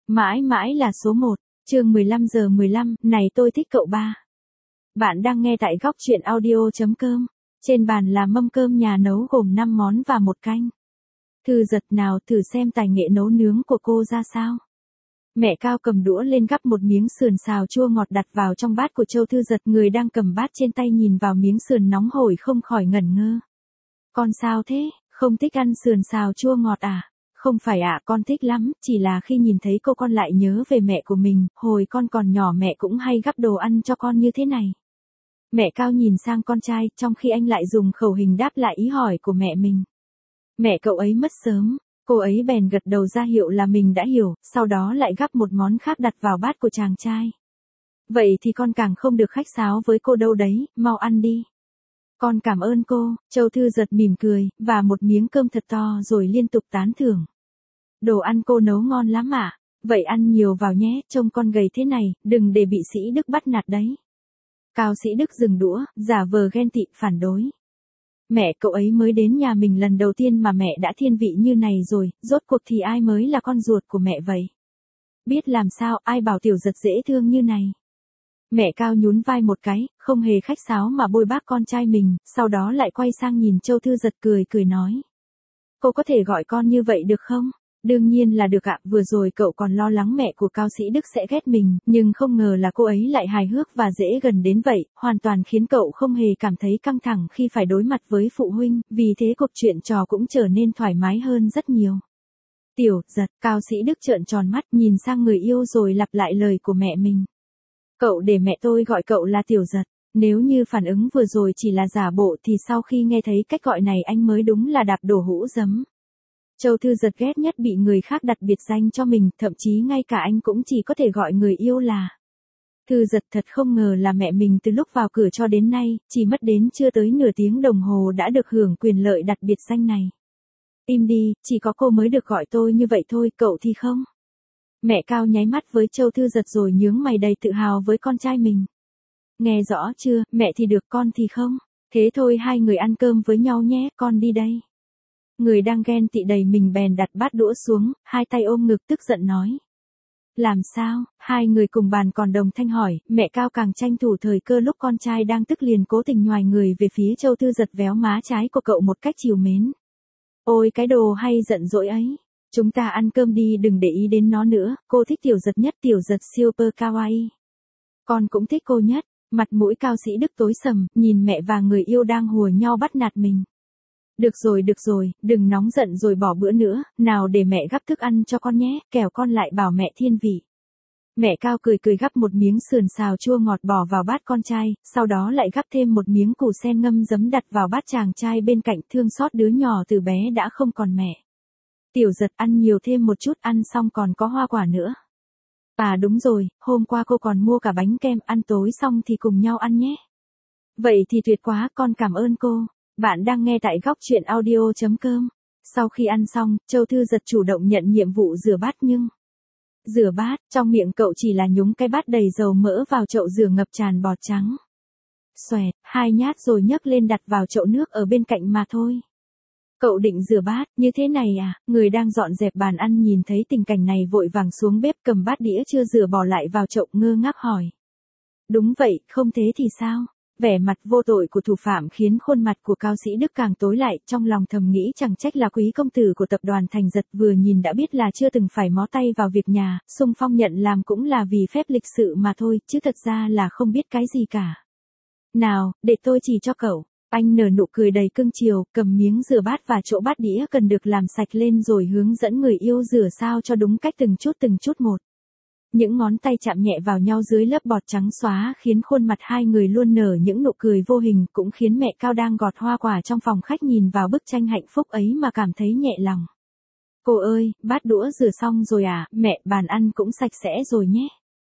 Mãi mãi là số 1, chương 15:15, này tôi thích cậu ba. Bạn đang nghe tại góc truyện audio.com. Trên bàn là mâm cơm nhà nấu gồm 5 món và một canh. Thư Giật nào thử xem tài nghệ nấu nướng của cô ra sao. Mẹ Cao cầm đũa lên gắp một miếng sườn xào chua ngọt đặt vào trong bát của Châu Thư Giật. Người đang cầm bát trên tay nhìn vào miếng sườn nóng hổi không khỏi ngẩn ngơ. Con sao thế, không thích ăn sườn xào chua ngọt à? Không phải ạ, con thích lắm, chỉ là khi nhìn thấy cô con lại nhớ về mẹ của mình, hồi con còn nhỏ mẹ cũng hay gắp đồ ăn cho con như thế này. Mẹ Cao nhìn sang con trai, trong khi anh lại dùng khẩu hình đáp lại ý hỏi của mẹ mình. Mẹ cậu ấy mất sớm, cô ấy bèn gật đầu ra hiệu là mình đã hiểu, sau đó lại gắp một món khác đặt vào bát của chàng trai. Vậy thì con càng không được khách sáo với cô đâu đấy, mau ăn đi. Con cảm ơn cô, Châu Thư Giật mỉm cười, và một miếng cơm thật to rồi liên tục tán thưởng. Đồ ăn cô nấu ngon lắm ạ, vậy ăn nhiều vào nhé, trông con gầy thế này, đừng để bị Sĩ Đức bắt nạt đấy. Cao Sĩ Đức dừng đũa, giả vờ ghen tị, phản đối. Mẹ cậu ấy mới đến nhà mình lần đầu tiên mà mẹ đã thiên vị như này rồi, rốt cuộc thì ai mới là con ruột của mẹ vậy? Biết làm sao, ai bảo Tiểu Giật dễ thương như này? Mẹ Cao nhún vai một cái, không hề khách sáo mà bôi bác con trai mình, sau đó lại quay sang nhìn Châu Thư Giật cười nói. Cô có thể gọi con như vậy được không? Đương nhiên là được ạ, vừa rồi cậu còn lo lắng mẹ của Cao Sĩ Đức sẽ ghét mình, nhưng không ngờ là cô ấy lại hài hước và dễ gần đến vậy, hoàn toàn khiến cậu không hề cảm thấy căng thẳng khi phải đối mặt với phụ huynh, vì thế cuộc chuyện trò cũng trở nên thoải mái hơn rất nhiều. Tiểu Giật, Cao Sĩ Đức trợn tròn mắt nhìn sang người yêu rồi lặp lại lời của mẹ mình. Cậu để mẹ tôi gọi cậu là Tiểu Giật. Nếu như phản ứng vừa rồi chỉ là giả bộ thì sau khi nghe thấy cách gọi này anh mới đúng là đạp đổ hũ giấm. Châu Thư Giật ghét nhất bị người khác đặt biệt danh cho mình, thậm chí ngay cả anh cũng chỉ có thể gọi người yêu là Thư Giật. Thật không ngờ là mẹ mình từ lúc vào cửa cho đến nay, chỉ mất đến chưa tới nửa tiếng đồng hồ đã được hưởng quyền lợi đặt biệt danh này. Im đi, chỉ có cô mới được gọi tôi như vậy thôi, cậu thì không. Mẹ Cao nháy mắt với Châu Thư Giật rồi nhướng mày đầy tự hào với con trai mình. Nghe rõ chưa, mẹ thì được con thì không. Thế thôi hai người ăn cơm với nhau nhé, con đi đây. Người đang ghen tị đầy mình bèn đặt bát đũa xuống, hai tay ôm ngực tức giận nói. Làm sao, hai người cùng bàn còn đồng thanh hỏi, mẹ Cao càng tranh thủ thời cơ lúc con trai đang tức liền cố tình nhoài người về phía Châu Thư Giật véo má trái của cậu một cách trìu mến. Ôi cái đồ hay giận dỗi ấy. Chúng ta ăn cơm đi, đừng để ý đến nó nữa, cô thích Tiểu Giật nhất, Tiểu Giật super kawaii. Con cũng thích cô nhất, mặt mũi Cao Sĩ Đức tối sầm, nhìn mẹ và người yêu đang hùa nhau bắt nạt mình. Được rồi, đừng nóng giận rồi bỏ bữa nữa, nào để mẹ gắp thức ăn cho con nhé, kẻo con lại bảo mẹ thiên vị. Mẹ Cao cười gắp một miếng sườn xào chua ngọt bỏ vào bát con trai, sau đó lại gắp thêm một miếng củ sen ngâm giấm đặt vào bát chàng trai bên cạnh, thương xót đứa nhỏ từ bé đã không còn mẹ. Tiểu Giật ăn nhiều thêm một chút, ăn xong còn có hoa quả nữa. À đúng rồi, hôm qua cô còn mua cả bánh kem, ăn tối xong thì cùng nhau ăn nhé. Vậy thì tuyệt quá, con cảm ơn cô. Bạn đang nghe tại góc truyện audio.com. Sau khi ăn xong, Châu Thư Giật chủ động nhận nhiệm vụ rửa bát nhưng... Rửa bát, trong miệng cậu chỉ là nhúng cái bát đầy dầu mỡ vào chậu rửa ngập tràn bọt trắng. Xoẹt, hai nhát rồi nhấc lên đặt vào chậu nước ở bên cạnh mà thôi. Cậu định rửa bát, như thế này à? Người đang dọn dẹp bàn ăn nhìn thấy tình cảnh này vội vàng xuống bếp cầm bát đĩa chưa rửa bỏ lại vào chậu ngơ ngác hỏi. Đúng vậy, không thế thì sao? Vẻ mặt vô tội của thủ phạm khiến khuôn mặt của Cao Sĩ Đức càng tối lại, trong lòng thầm nghĩ chẳng trách là quý công tử của tập đoàn Thành Giật vừa nhìn đã biết là chưa từng phải mó tay vào việc nhà, xung phong nhận làm cũng là vì phép lịch sự mà thôi, chứ thật ra là không biết cái gì cả. Nào, để tôi chỉ cho cậu. Anh nở nụ cười đầy cưng chiều, cầm miếng rửa bát và chỗ bát đĩa cần được làm sạch lên rồi hướng dẫn người yêu rửa sao cho đúng cách từng chút một. Những ngón tay chạm nhẹ vào nhau dưới lớp bọt trắng xóa khiến khuôn mặt hai người luôn nở những nụ cười vô hình, cũng khiến mẹ Cao đang gọt hoa quả trong phòng khách nhìn vào bức tranh hạnh phúc ấy mà cảm thấy nhẹ lòng. Cô ơi, bát đũa rửa xong rồi à, mẹ, bàn ăn cũng sạch sẽ rồi nhé.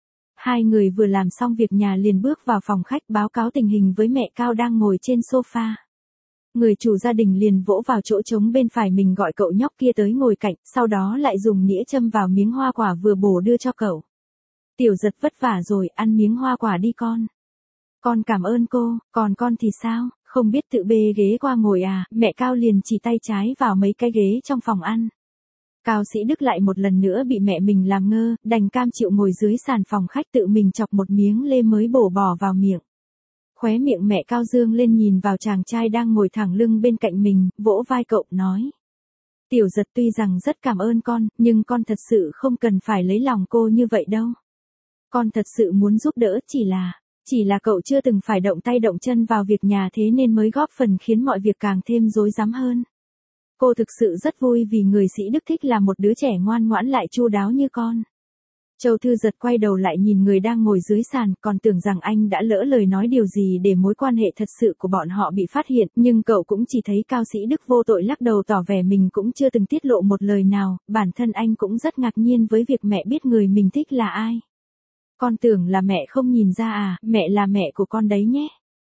Hai người vừa làm xong việc nhà liền bước vào phòng khách báo cáo tình hình với mẹ Cao đang ngồi trên sofa. Người chủ gia đình liền vỗ vào chỗ trống bên phải mình gọi cậu nhóc kia tới ngồi cạnh, sau đó lại dùng nĩa châm vào miếng hoa quả vừa bổ đưa cho cậu. Tiểu Giật vất vả rồi, ăn miếng hoa quả đi con. Con cảm ơn cô, còn con thì sao, không biết tự bê ghế qua ngồi à? Mẹ Cao liền chỉ tay trái vào mấy cái ghế trong phòng ăn. Cao Sĩ Đức lại một lần nữa bị mẹ mình làm ngơ, đành cam chịu ngồi dưới sàn phòng khách tự mình chọc một miếng lê mới bổ bỏ vào miệng. Khóe miệng mẹ Cao dương lên nhìn vào chàng trai đang ngồi thẳng lưng bên cạnh mình, vỗ vai cậu nói. Tiểu Giật tuy rằng rất cảm ơn con, nhưng con thật sự không cần phải lấy lòng cô như vậy đâu. Con thật sự muốn giúp đỡ chỉ là cậu chưa từng phải động tay động chân vào việc nhà thế nên mới góp phần khiến mọi việc càng thêm rối rắm hơn. Cô thực sự rất vui vì người Sĩ Đức thích là một đứa trẻ ngoan ngoãn lại chu đáo như con. Châu Thư Giật quay đầu lại nhìn người đang ngồi dưới sàn, còn tưởng rằng anh đã lỡ lời nói điều gì để mối quan hệ thật sự của bọn họ bị phát hiện, nhưng cậu cũng chỉ thấy Cao Sĩ Đức vô tội lắc đầu tỏ vẻ mình cũng chưa từng tiết lộ một lời nào, bản thân anh cũng rất ngạc nhiên với việc mẹ biết người mình thích là ai. Con tưởng là mẹ không nhìn ra à, mẹ là mẹ của con đấy nhé.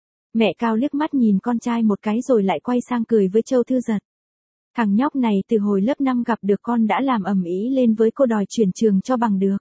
Mẹ Cao liếc mắt nhìn con trai một cái rồi lại quay sang cười với Châu Thư Giật. Thằng nhóc này từ hồi lớp 5 gặp được con đã làm ầm ĩ lên với cô đòi chuyển trường cho bằng được.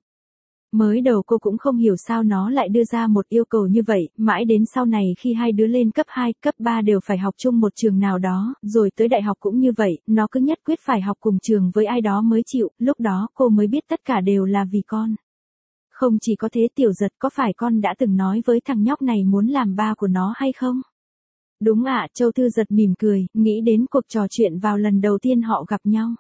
Mới đầu cô cũng không hiểu sao nó lại đưa ra một yêu cầu như vậy, mãi đến sau này khi hai đứa lên cấp 2, cấp 3 đều phải học chung một trường nào đó, rồi tới đại học cũng như vậy, nó cứ nhất quyết phải học cùng trường với ai đó mới chịu, lúc đó cô mới biết tất cả đều là vì con. Không chỉ có thế Tiểu Giật, có phải con đã từng nói với thằng nhóc này muốn làm ba của nó hay không? Đúng ạ, Châu Thư Giật mỉm cười, nghĩ đến cuộc trò chuyện vào lần đầu tiên họ gặp nhau.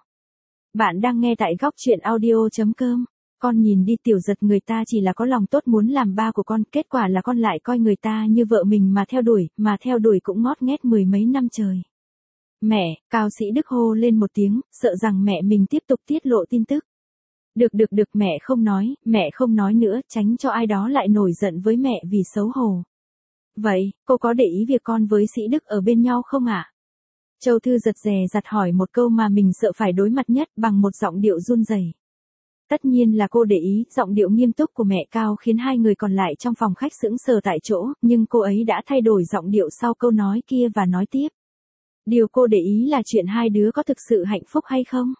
Bạn đang nghe tại góc truyện audio.com. Con nhìn đi Tiểu Giật, người ta chỉ là có lòng tốt muốn làm ba của con, kết quả là con lại coi người ta như vợ mình mà theo đuổi cũng ngót nghét mười mấy năm trời. Mẹ, Cao Sĩ Đức hô lên một tiếng, sợ rằng mẹ mình tiếp tục tiết lộ tin tức. Được, mẹ không nói nữa, tránh cho ai đó lại nổi giận với mẹ vì xấu hổ. Vậy, cô có để ý việc con với Sĩ Đức ở bên nhau không ạ? Châu Thư Giật dè dặt hỏi một câu mà mình sợ phải đối mặt nhất bằng một giọng điệu run rẩy. Tất nhiên là cô để ý, giọng điệu nghiêm túc của mẹ Cao khiến hai người còn lại trong phòng khách sững sờ tại chỗ, nhưng cô ấy đã thay đổi giọng điệu sau câu nói kia và nói tiếp. Điều cô để ý là chuyện hai đứa có thực sự hạnh phúc hay không?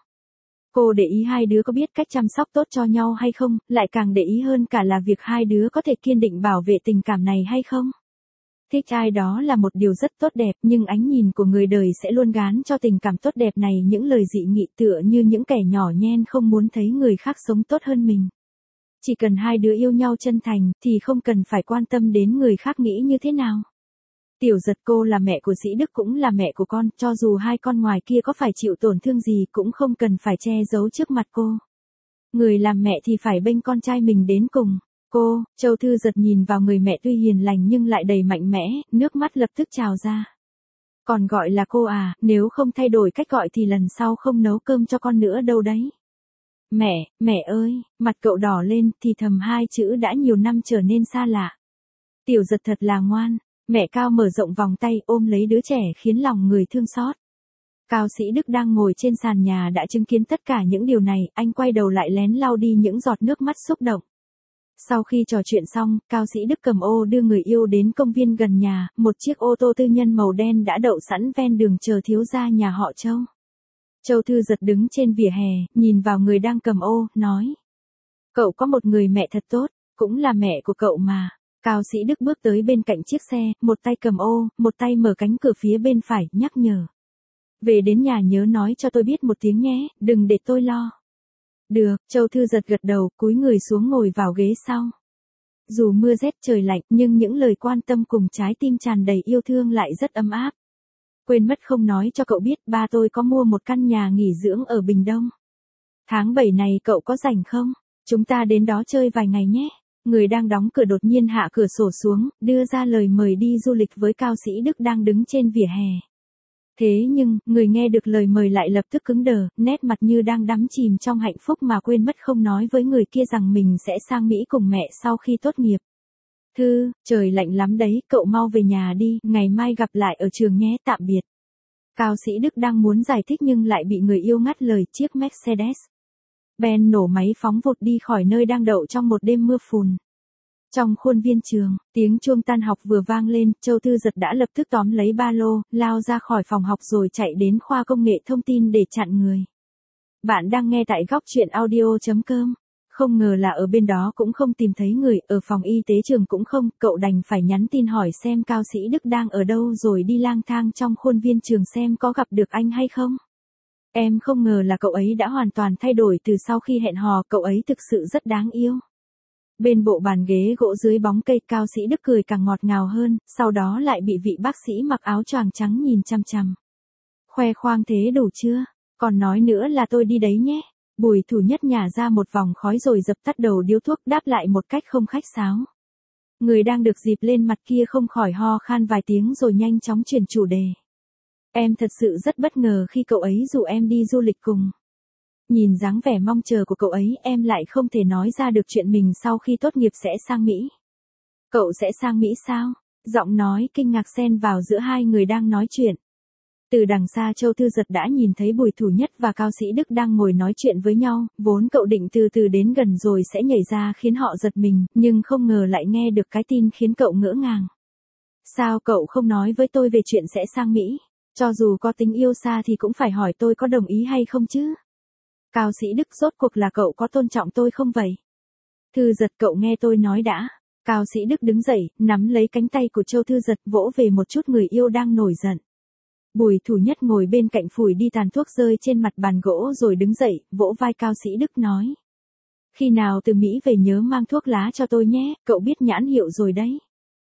Cô để ý hai đứa có biết cách chăm sóc tốt cho nhau hay không, lại càng để ý hơn cả là việc hai đứa có thể kiên định bảo vệ tình cảm này hay không? Thích ai đó là một điều rất tốt đẹp, nhưng ánh nhìn của người đời sẽ luôn gán cho tình cảm tốt đẹp này những lời dị nghị tựa như những kẻ nhỏ nhen không muốn thấy người khác sống tốt hơn mình. Chỉ cần hai đứa yêu nhau chân thành, thì không cần phải quan tâm đến người khác nghĩ như thế nào. Tiểu Giật, cô là mẹ của Sĩ Đức cũng là mẹ của con, cho dù hai con ngoài kia có phải chịu tổn thương gì cũng không cần phải che giấu trước mặt cô. Người làm mẹ thì phải bênh con trai mình đến cùng. Cô, Châu Thư Giật nhìn vào người mẹ tuy hiền lành nhưng lại đầy mạnh mẽ, nước mắt lập tức trào ra. Còn gọi là cô à, nếu không thay đổi cách gọi thì lần sau không nấu cơm cho con nữa đâu đấy. Mẹ ơi, mặt cậu đỏ lên, thì thầm hai chữ đã nhiều năm trở nên xa lạ. Tiểu Giật thật là ngoan, mẹ Cao mở rộng vòng tay ôm lấy đứa trẻ khiến lòng người thương xót. Cao Sĩ Đức đang ngồi trên sàn nhà đã chứng kiến tất cả những điều này, anh quay đầu lại lén lau đi những giọt nước mắt xúc động. Sau khi trò chuyện xong, Cao Sĩ Đức cầm ô đưa người yêu đến công viên gần nhà, một chiếc ô tô tư nhân màu đen đã đậu sẵn ven đường chờ thiếu gia nhà họ Châu. Châu Thư Giật đứng trên vỉa hè, nhìn vào người đang cầm ô, nói. Cậu có một người mẹ thật tốt, cũng là mẹ của cậu mà. Cao Sĩ Đức bước tới bên cạnh chiếc xe, một tay cầm ô, một tay mở cánh cửa phía bên phải, nhắc nhở. Về đến nhà nhớ nói cho tôi biết một tiếng nhé, đừng để tôi lo. Được, Châu Thư Giật gật đầu, cúi người xuống ngồi vào ghế sau. Dù mưa rét trời lạnh, nhưng những lời quan tâm cùng trái tim tràn đầy yêu thương lại rất ấm áp. Quên mất không nói cho cậu biết, ba tôi có mua một căn nhà nghỉ dưỡng ở Bình Đông. Tháng 7 này cậu có rảnh không? Chúng ta đến đó chơi vài ngày nhé. Người đang đóng cửa đột nhiên hạ cửa sổ xuống, đưa ra lời mời đi du lịch với Cao Sĩ Đức đang đứng trên vỉa hè. Thế nhưng, người nghe được lời mời lại lập tức cứng đờ, nét mặt như đang đắm chìm trong hạnh phúc mà quên mất không nói với người kia rằng mình sẽ sang Mỹ cùng mẹ sau khi tốt nghiệp. Trời lạnh lắm đấy, cậu mau về nhà đi, ngày mai gặp lại ở trường nhé, tạm biệt. Cao Sĩ Đức đang muốn giải thích nhưng lại bị người yêu ngắt lời, chiếc Mercedes Ben nổ máy phóng vụt đi khỏi nơi đang đậu trong một đêm mưa phùn. Trong khuôn viên trường, tiếng chuông tan học vừa vang lên, Châu Thư Giật đã lập tức tóm lấy ba lô, lao ra khỏi phòng học rồi chạy đến khoa công nghệ thông tin để chặn người. Bạn đang nghe tại góc truyện audio.com. Không ngờ là ở bên đó cũng không tìm thấy người, ở phòng y tế trường cũng không, cậu đành phải nhắn tin hỏi xem Cao Sĩ Đức đang ở đâu rồi đi lang thang trong khuôn viên trường xem có gặp được anh hay không. Em không ngờ là cậu ấy đã hoàn toàn thay đổi từ sau khi hẹn hò, cậu ấy thực sự rất đáng yêu. Bên bộ bàn ghế gỗ dưới bóng cây, Cao Sĩ Đức cười càng ngọt ngào hơn, sau đó lại bị vị bác sĩ mặc áo choàng trắng nhìn chằm chằm. Khoe khoang thế đủ chưa? Còn nói nữa là tôi đi đấy nhé. Bùi Thủ Nhất nhả ra một vòng khói rồi dập tắt đầu điếu thuốc, đáp lại một cách không khách sáo. Người đang được dịp lên mặt kia không khỏi ho khan vài tiếng rồi nhanh chóng chuyển chủ đề. Em thật sự rất bất ngờ khi cậu ấy rủ em đi du lịch cùng. Nhìn dáng vẻ mong chờ của cậu ấy, em lại không thể nói ra được chuyện mình sau khi tốt nghiệp sẽ sang Mỹ. Cậu sẽ sang Mỹ sao? Giọng nói kinh ngạc xen vào giữa hai người đang nói chuyện. Từ đằng xa Châu Thư Giật đã nhìn thấy Bùi Thủ Nhất và Cao Sĩ Đức đang ngồi nói chuyện với nhau, vốn cậu định từ từ đến gần rồi sẽ nhảy ra khiến họ giật mình, nhưng không ngờ lại nghe được cái tin khiến cậu ngỡ ngàng. Sao cậu không nói với tôi về chuyện sẽ sang Mỹ? Cho dù có tính yêu xa thì cũng phải hỏi tôi có đồng ý hay không chứ? Cao Sĩ Đức, rốt cuộc là cậu có tôn trọng tôi không vậy? Thư Giật, cậu nghe tôi nói đã. Cao Sĩ Đức đứng dậy, nắm lấy cánh tay của Châu Thư Giật, vỗ về một chút người yêu đang nổi giận. Bùi Thủ Nhất ngồi bên cạnh phủi đi tàn thuốc rơi trên mặt bàn gỗ rồi đứng dậy, vỗ vai Cao Sĩ Đức nói. Khi nào từ Mỹ về nhớ mang thuốc lá cho tôi nhé, cậu biết nhãn hiệu rồi đấy.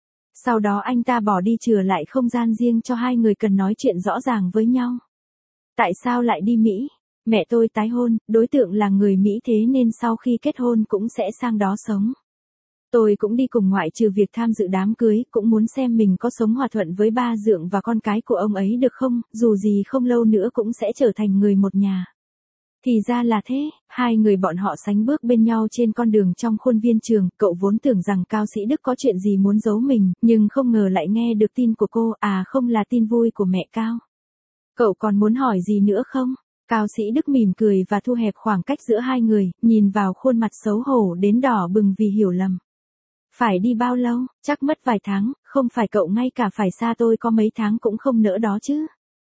Sau đó anh ta bỏ đi, chừa lại không gian riêng cho hai người cần nói chuyện rõ ràng với nhau. Tại sao lại đi Mỹ? Mẹ tôi tái hôn, đối tượng là người Mỹ, thế nên sau khi kết hôn cũng sẽ sang đó sống. Tôi cũng đi cùng, ngoại trừ việc tham dự đám cưới, cũng muốn xem mình có sống hòa thuận với ba dượng và con cái của ông ấy được không, dù gì không lâu nữa cũng sẽ trở thành người một nhà. Thì ra là thế, hai người bọn họ sánh bước bên nhau trên con đường trong khuôn viên trường, cậu vốn tưởng rằng Cao Sĩ Đức có chuyện gì muốn giấu mình, nhưng không ngờ lại nghe được tin của cô, à không, là tin vui của mẹ Cao. Cậu còn muốn hỏi gì nữa không? Cao Sĩ Đức mỉm cười và thu hẹp khoảng cách giữa hai người, nhìn vào khuôn mặt xấu hổ đến đỏ bừng vì hiểu lầm. Phải đi bao lâu? Chắc mất vài tháng, không phải cậu ngay cả phải xa tôi có mấy tháng cũng không nỡ đó chứ.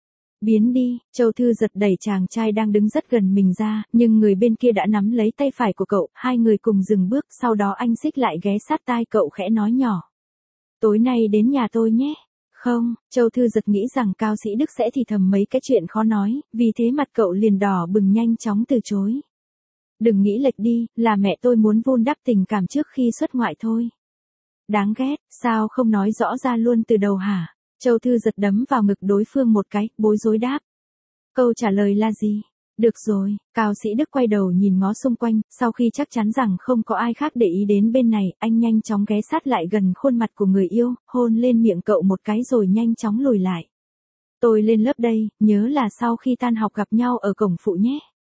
Biến đi, Châu Thư Giật đẩy chàng trai đang đứng rất gần mình ra, nhưng người bên kia đã nắm lấy tay phải của cậu, hai người cùng dừng bước, sau đó anh xích lại ghé sát tai cậu khẽ nói nhỏ. Tối nay đến nhà tôi nhé. Không, Châu Thư Giật nghĩ rằng Cao Sĩ Đức sẽ thì thầm mấy cái chuyện khó nói, vì thế mặt cậu liền đỏ bừng, nhanh chóng từ chối. Đừng nghĩ lệch đi, là mẹ tôi muốn vun đắp tình cảm trước khi xuất ngoại thôi. Đáng ghét, sao không nói rõ ra luôn từ đầu hả? Châu Thư Giật đấm vào ngực đối phương một cái, bối rối đáp. Câu trả lời là gì? Được rồi, Cao Sĩ Đức quay đầu nhìn ngó xung quanh, sau khi chắc chắn rằng không có ai khác để ý đến bên này, anh nhanh chóng ghé sát lại gần khuôn mặt của người yêu, hôn lên miệng cậu một cái rồi nhanh chóng lùi lại. Tôi lên lớp đây, nhớ là sau khi tan học gặp nhau ở cổng phụ nhé.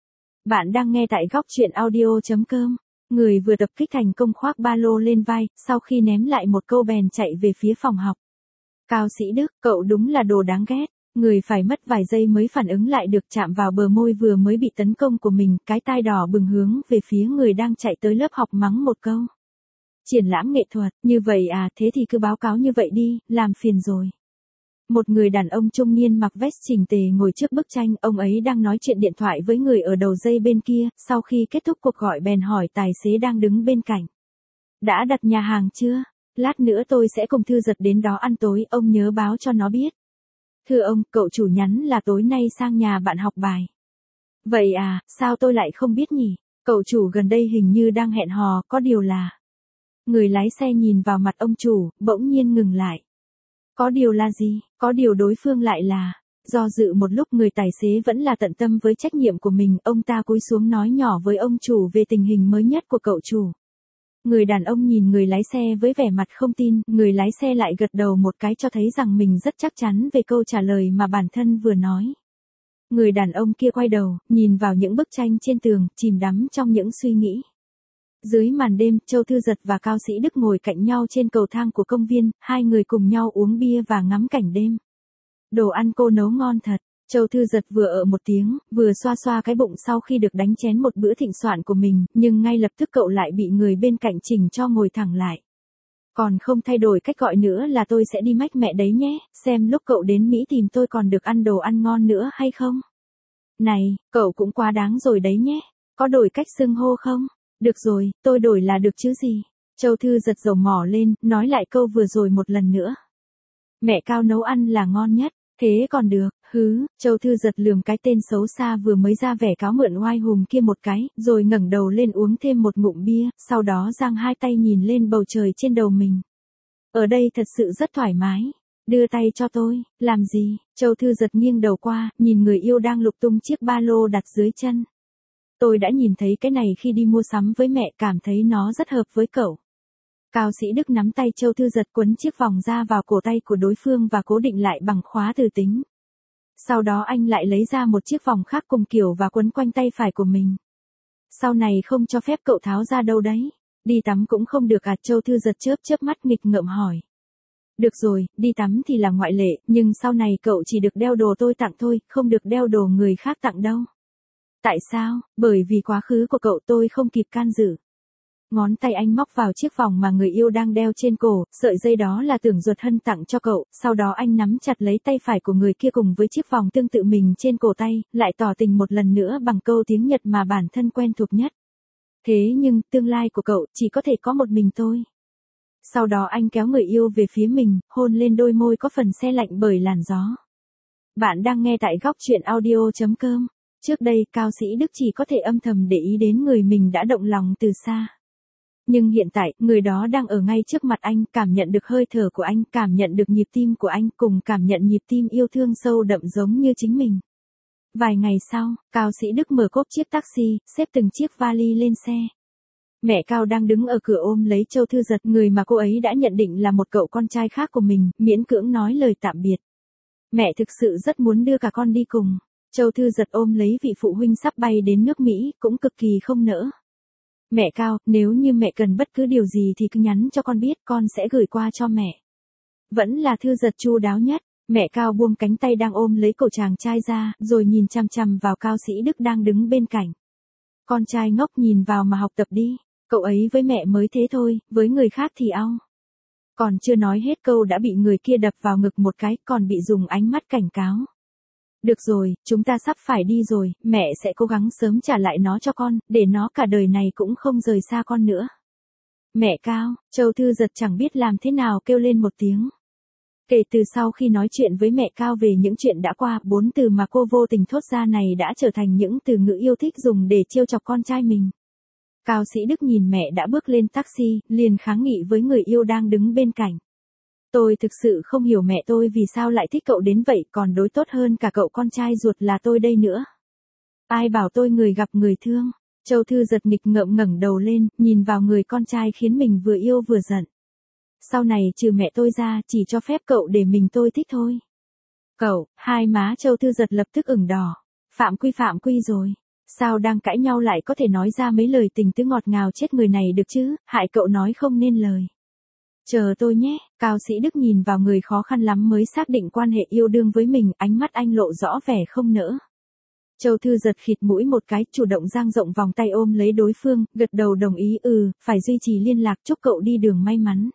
Bạn đang nghe tại góc truyện audio.com. Người vừa tập kích thành công khoác ba lô lên vai, sau khi ném lại một câu bèn chạy về phía phòng học. Cao Sĩ Đức, cậu đúng là đồ đáng ghét. Người phải mất vài giây mới phản ứng lại được, chạm vào bờ môi vừa mới bị tấn công của mình, cái tai đỏ bừng hướng về phía người đang chạy tới lớp học mắng một câu. Triển lãm nghệ thuật, như vậy à, thế thì cứ báo cáo như vậy đi, làm phiền rồi. Một người đàn ông trung niên mặc vest chỉnh tề ngồi trước bức tranh, ông ấy đang nói chuyện điện thoại với người ở đầu dây bên kia, sau khi kết thúc cuộc gọi bèn hỏi tài xế đang đứng bên cạnh. Đã đặt nhà hàng chưa? Lát nữa tôi sẽ cùng Thư Giật đến đó ăn tối, ông nhớ báo cho nó biết. Thưa ông, cậu chủ nhắn là tối nay sang nhà bạn học bài. Vậy à, sao tôi lại không biết nhỉ? Cậu chủ gần đây hình như đang hẹn hò, có điều là... Người lái xe nhìn vào mặt ông chủ, bỗng nhiên ngừng lại. Có điều là gì? Có điều đối phương lại là... Do dự một lúc, người tài xế vẫn là tận tâm với trách nhiệm của mình, ông ta cúi xuống nói nhỏ với ông chủ về tình hình mới nhất của cậu chủ. Người đàn ông nhìn người lái xe với vẻ mặt không tin, người lái xe lại gật đầu một cái cho thấy rằng mình rất chắc chắn về câu trả lời mà bản thân vừa nói. Người đàn ông kia quay đầu, nhìn vào những bức tranh trên tường, chìm đắm trong những suy nghĩ. Dưới màn đêm, Châu Thư Giật và Cao Sĩ Đức ngồi cạnh nhau trên cầu thang của công viên, hai người cùng nhau uống bia và ngắm cảnh đêm. Đồ ăn cô nấu ngon thật. Châu Thư Giật vừa ở một tiếng, vừa xoa xoa cái bụng sau khi được đánh chén một bữa thịnh soạn của mình, nhưng ngay lập tức cậu lại bị người bên cạnh chỉnh cho ngồi thẳng lại. Còn không thay đổi cách gọi nữa là tôi sẽ đi mách mẹ đấy nhé, xem lúc cậu đến Mỹ tìm tôi còn được ăn đồ ăn ngon nữa hay không. Này, cậu cũng quá đáng rồi đấy nhé, có đổi cách xưng hô không? Được rồi, tôi đổi là được chứ gì. Châu Thư Giật dầu mỏ lên, nói lại câu vừa rồi một lần nữa. Mẹ Cao nấu ăn là ngon nhất. Thế còn được, Hứ, Châu Thư Giật lườm cái tên xấu xa vừa mới ra vẻ cáo mượn oai hùm kia một cái, rồi ngẩng đầu lên uống thêm một ngụm bia, sau đó giang hai tay nhìn lên bầu trời trên đầu mình. Ở đây thật sự rất thoải mái. Đưa tay cho tôi, làm gì? Châu Thư Giật nghiêng đầu qua, nhìn người yêu đang lục tung chiếc ba lô đặt dưới chân. Tôi đã nhìn thấy cái này khi đi mua sắm với mẹ, cảm thấy nó rất hợp với cậu. Cao Sĩ Đức nắm tay Châu Thư Giật quấn chiếc vòng ra vào cổ tay của đối phương và cố định lại bằng khóa từ tính. Sau đó anh lại lấy ra một chiếc vòng khác cùng kiểu và quấn quanh tay phải của mình. Sau này không cho phép cậu tháo ra đâu đấy. Đi tắm cũng không được à? Châu Thư Giật chớp chớp mắt nghịch ngợm hỏi. Được rồi, đi tắm thì là ngoại lệ, nhưng sau này cậu chỉ được đeo đồ tôi tặng thôi, không được đeo đồ người khác tặng đâu. Tại sao? Bởi vì quá khứ của cậu tôi không kịp can dự. Ngón tay anh móc vào chiếc vòng mà người yêu đang đeo trên cổ, sợi dây đó là Tưởng Duật Hân tặng cho cậu, sau đó anh nắm chặt lấy tay phải của người kia cùng với chiếc vòng tương tự mình trên cổ tay, lại tỏ tình một lần nữa bằng câu tiếng Nhật mà bản thân quen thuộc nhất. Thế nhưng, tương lai của cậu chỉ có thể có một mình tôi. Sau đó anh kéo người yêu về phía mình, hôn lên đôi môi có phần se lạnh bởi làn gió. Bạn đang nghe tại góc truyện audio.com. Trước đây, Cao Sĩ Đức chỉ có thể âm thầm để ý đến người mình đã động lòng từ xa. Nhưng hiện tại, người đó đang ở ngay trước mặt anh, cảm nhận được hơi thở của anh, cảm nhận được nhịp tim của anh, cùng cảm nhận nhịp tim yêu thương sâu đậm giống như chính mình. Vài ngày sau, Cao Sĩ Đức mở cốp chiếc taxi, xếp từng chiếc vali lên xe. Mẹ Cao đang đứng ở cửa ôm lấy Châu Thư Giật, người mà cô ấy đã nhận định là một cậu con trai khác của mình, miễn cưỡng nói lời tạm biệt. Mẹ thực sự rất muốn đưa cả con đi cùng. Châu Thư Giật ôm lấy vị phụ huynh sắp bay đến nước Mỹ, cũng cực kỳ không nỡ. Mẹ Cao, nếu như mẹ cần bất cứ điều gì thì cứ nhắn cho con biết, con sẽ gửi qua cho mẹ. Vẫn là Thư Giật chu đáo nhất. Mẹ Cao buông cánh tay đang ôm lấy cổ chàng trai ra, rồi nhìn chằm chằm vào Cao Sĩ Đức đang đứng bên cạnh. Con trai ngốc, nhìn vào mà học tập đi. Cậu ấy với mẹ mới thế thôi, với người khác thì au. Còn chưa nói hết câu đã bị người kia đập vào ngực một cái, còn bị dùng ánh mắt cảnh cáo. Được rồi, chúng ta sắp phải đi rồi, mẹ sẽ cố gắng sớm trả lại nó cho con, để nó cả đời này cũng không rời xa con nữa. Mẹ Cao, Châu Thư Giật chẳng biết làm thế nào kêu lên một tiếng. Kể từ sau khi nói chuyện với mẹ Cao về những chuyện đã qua, 4 từ mà cô vô tình thốt ra này đã trở thành những từ ngữ yêu thích dùng để trêu chọc con trai mình. Cao Sĩ Đức nhìn mẹ đã bước lên taxi, liền kháng nghị với người yêu đang đứng bên cạnh. Tôi thực sự không hiểu mẹ tôi vì sao lại thích cậu đến vậy, còn đối tốt hơn cả cậu con trai ruột là tôi đây nữa. Ai bảo tôi người gặp người thương. Châu Thư Giật nghịch ngợm ngẩng đầu lên, nhìn vào người con trai khiến mình vừa yêu vừa giận. Sau này trừ mẹ tôi ra, chỉ cho phép cậu để mình tôi thích thôi. Cậu, hai má Châu Thư Giật lập tức ửng đỏ. Phạm quy rồi. Sao đang cãi nhau lại có thể nói ra mấy lời tình tứ ngọt ngào chết người này được chứ, hại cậu nói không nên lời. Chờ tôi nhé. Cao Sĩ Đức nhìn vào người khó khăn lắm mới xác định quan hệ yêu đương với mình, ánh mắt anh lộ rõ vẻ không nỡ. Châu Thư Giật khịt mũi một cái, chủ động dang rộng vòng tay ôm lấy đối phương, gật đầu đồng ý, phải duy trì liên lạc, chúc cậu đi đường may mắn.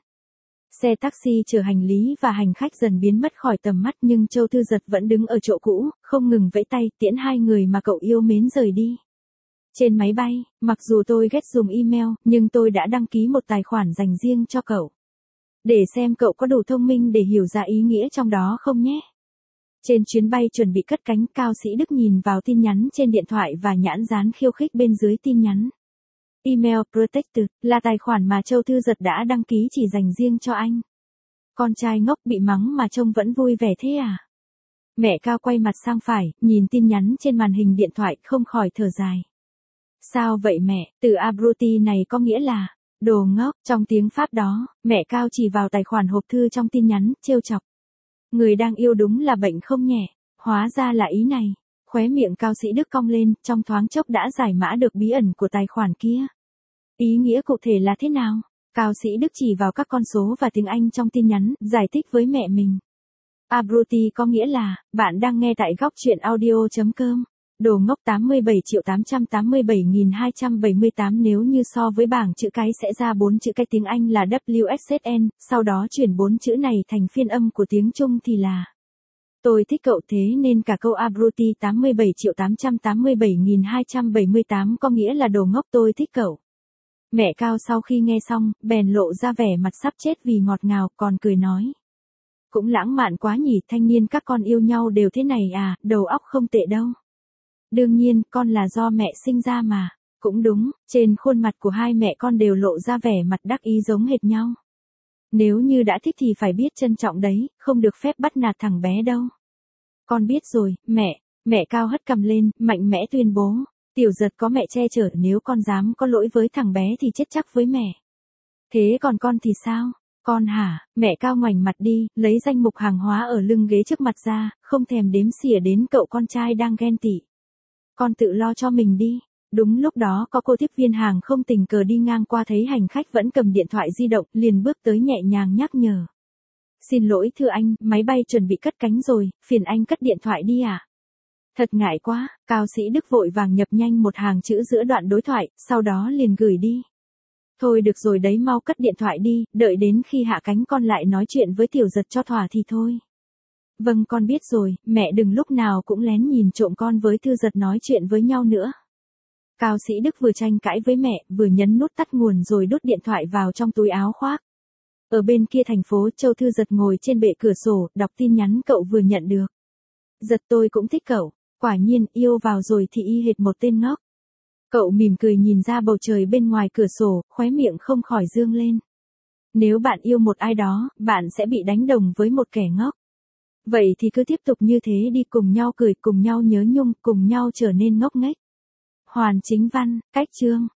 Xe taxi chở hành lý và hành khách dần biến mất khỏi tầm mắt, nhưng Châu Thư Giật vẫn đứng ở chỗ cũ, không ngừng vẫy tay tiễn hai người mà cậu yêu mến rời đi. Trên máy bay, mặc dù tôi ghét dùng email, nhưng tôi đã đăng ký một tài khoản dành riêng cho cậu. Để xem cậu có đủ thông minh để hiểu ra ý nghĩa trong đó không nhé. Trên chuyến bay chuẩn bị cất cánh, Cao Sĩ Đức nhìn vào tin nhắn trên điện thoại và nhãn dán khiêu khích bên dưới tin nhắn. Email Protected là tài khoản mà Châu Thư Giật đã đăng ký chỉ dành riêng cho anh. Con trai ngốc bị mắng mà trông vẫn vui vẻ thế à? Mẹ Cao quay mặt sang phải, nhìn tin nhắn trên màn hình điện thoại, không khỏi thở dài. Sao vậy mẹ? Từ abruti này có nghĩa là đồ ngốc. Trong tiếng Pháp đó, mẹ Cao chỉ vào tài khoản hộp thư trong tin nhắn, trêu chọc. Người đang yêu đúng là bệnh không nhẹ. Hóa ra là ý này. Khóe miệng Cao Sĩ Đức cong lên, trong thoáng chốc đã giải mã được bí ẩn của tài khoản kia. Ý nghĩa cụ thể là thế nào? Cao Sĩ Đức chỉ vào các con số và tiếng Anh trong tin nhắn, giải thích với mẹ mình. Abruti có nghĩa là, bạn đang nghe tại góc truyện audio.com. Đồ ngốc 87.887.278 nếu như so với bảng chữ cái sẽ ra 4 chữ cái tiếng Anh là WSSN, sau đó chuyển 4 chữ này thành phiên âm của tiếng Trung thì là tôi thích cậu, thế nên cả câu abruti 87.887.278 có nghĩa là đồ ngốc tôi thích cậu. Mẹ Cao sau khi nghe xong, bèn lộ ra vẻ mặt sắp chết vì ngọt ngào, còn cười nói. Cũng lãng mạn quá nhỉ, thanh niên các con yêu nhau đều thế này à, đầu óc không tệ đâu. Đương nhiên, con là do mẹ sinh ra mà. Cũng đúng, trên khuôn mặt của hai mẹ con đều lộ ra vẻ mặt đắc ý giống hệt nhau. Nếu như đã thích thì phải biết trân trọng đấy, không được phép bắt nạt thằng bé đâu. Con biết rồi, mẹ Cao hất cằm lên, mạnh mẽ tuyên bố. Tiểu Giật có mẹ che chở, nếu con dám có lỗi với thằng bé thì chết chắc với mẹ. Thế còn con thì sao? Con hả? Mẹ Cao ngoảnh mặt đi, lấy danh mục hàng hóa ở lưng ghế trước mặt ra, không thèm đếm xỉa đến cậu con trai đang ghen tị. Con tự lo cho mình đi. Đúng lúc đó có cô tiếp viên hàng không tình cờ đi ngang qua thấy hành khách vẫn cầm điện thoại di động, liền bước tới nhẹ nhàng nhắc nhở. Xin lỗi thưa anh, máy bay chuẩn bị cất cánh rồi, phiền anh cất điện thoại đi ạ. Thật ngại quá, Cao Sĩ Đức vội vàng nhập nhanh một hàng chữ giữa đoạn đối thoại, sau đó liền gửi đi. Thôi được rồi đấy, mau cất điện thoại đi, đợi đến khi hạ cánh con lại nói chuyện với Tiểu Giật cho thỏa thì thôi. Vâng con biết rồi, mẹ đừng lúc nào cũng lén nhìn trộm con với Thư Giật nói chuyện với nhau nữa. Cao Sĩ Đức vừa tranh cãi với mẹ, vừa nhấn nút tắt nguồn rồi đút điện thoại vào trong túi áo khoác. Ở bên kia thành phố, Châu Thư Giật ngồi trên bệ cửa sổ, đọc tin nhắn cậu vừa nhận được. Giật tôi cũng thích cậu, quả nhiên yêu vào rồi thì y hệt một tên ngốc. Cậu mỉm cười nhìn ra bầu trời bên ngoài cửa sổ, khóe miệng không khỏi dương lên. Nếu bạn yêu một ai đó, bạn sẽ bị đánh đồng với một kẻ ngốc. Vậy thì cứ tiếp tục như thế đi, cùng nhau cười, cùng nhau nhớ nhung, cùng nhau trở nên ngốc nghếch. Hoàn Chính Văn, cách chương.